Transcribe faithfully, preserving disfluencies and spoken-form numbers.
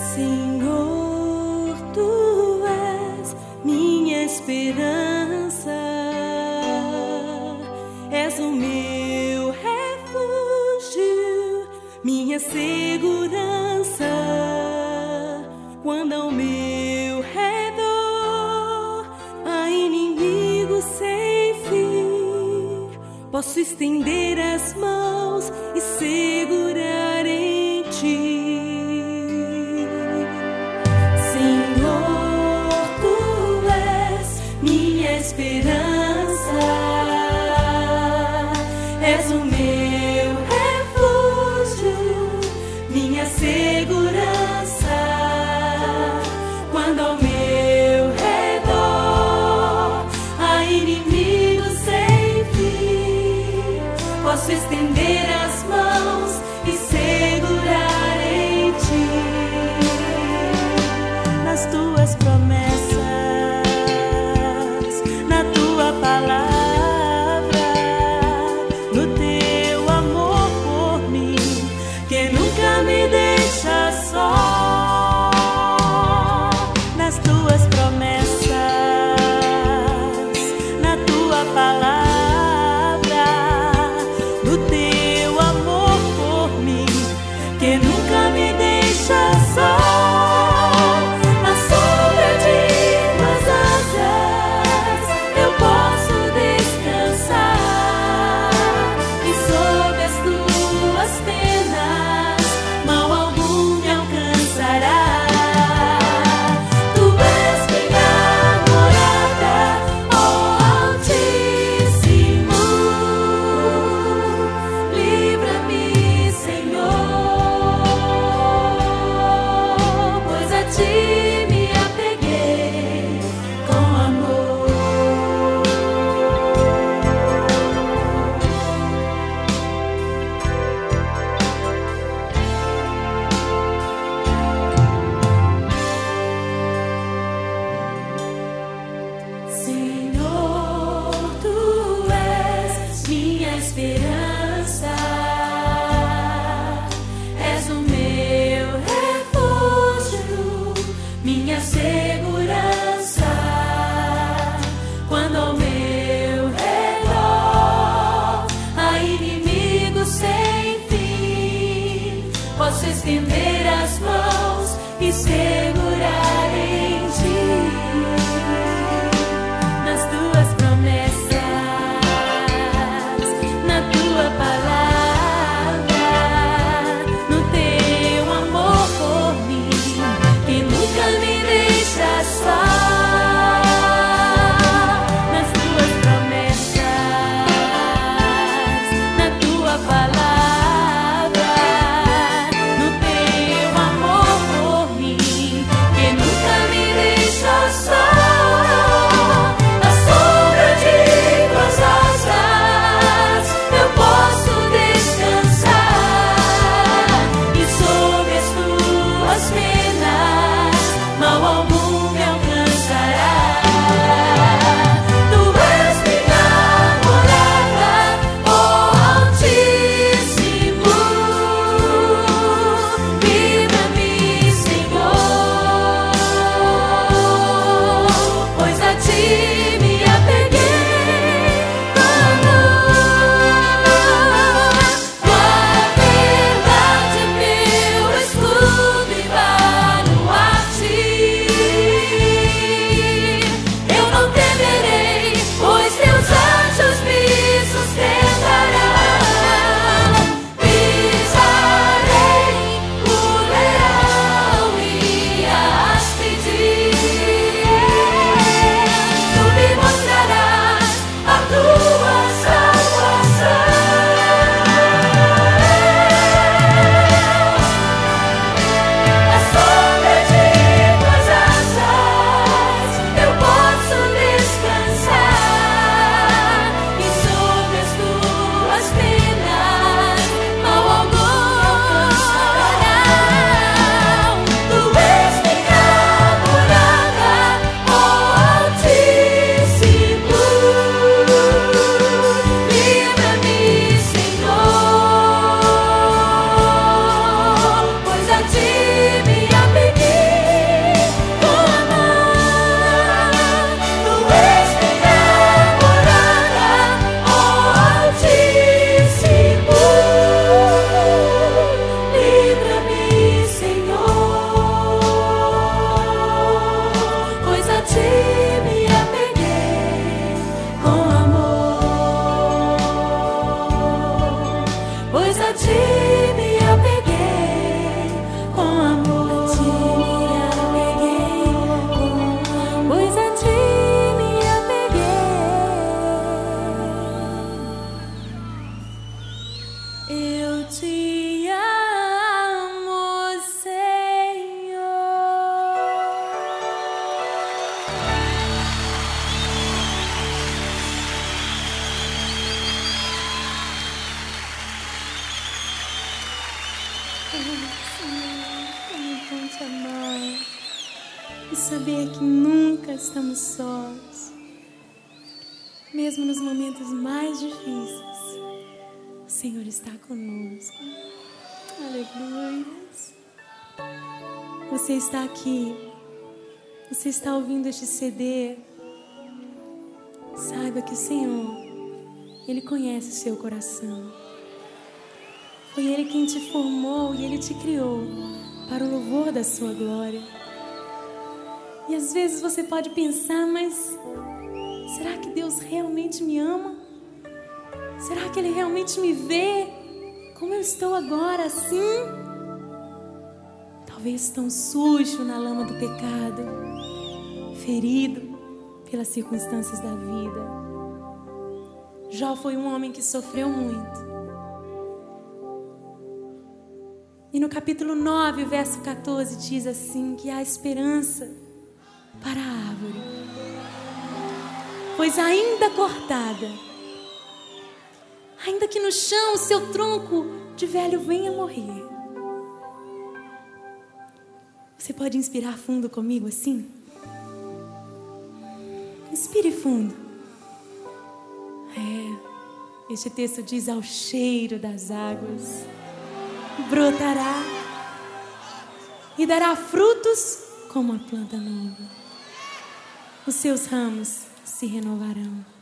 Senhor, Tu és minha esperança, és o meu refúgio, minha segurança. Quando ao meu redor há inimigos sem fim, posso estender as mãos e segurar em Ti. Esperança, és o meu refúgio, minha segurança. Quando ao meu redor há inimigos sem fim, posso estender as mãos e segurar em Ti. Nas Tuas promessas, palavra, no Teu amor por mim, que nunca me deixa só. Nas Tuas promessas, na Tua palavra, no Teu amor por mim, que nunca me deixa só. Esperança, és o meu refúgio, minha segurança. Quando ao meu redor há inimigos sem fim, posso estender as mãos e segurar em Ti. Nas Tuas promessas, me Senhor, como é bom te amar e saber que nunca estamos sós. Mesmo nos momentos mais difíceis, o Senhor está conosco. Aleluia. Você está aqui, você está ouvindo este C D. Saiba que o Senhor, Ele conhece o seu coração. Foi Ele quem te formou e Ele te criou para o louvor da sua glória. E às vezes você pode pensar, mas será que Deus realmente me ama? Será que Ele realmente me vê como eu estou agora, assim? Talvez tão sujo na lama do pecado, ferido pelas circunstâncias da vida. Jó foi um homem que sofreu muito. E no capítulo nove, verso catorze, diz assim, que há esperança para a árvore, pois ainda cortada, ainda que no chão o seu tronco de velho venha morrer. Você pode inspirar fundo comigo assim? Inspire fundo. É, este texto diz: ao cheiro das águas brotará e dará frutos como a planta nova. Os seus ramos se renovarão.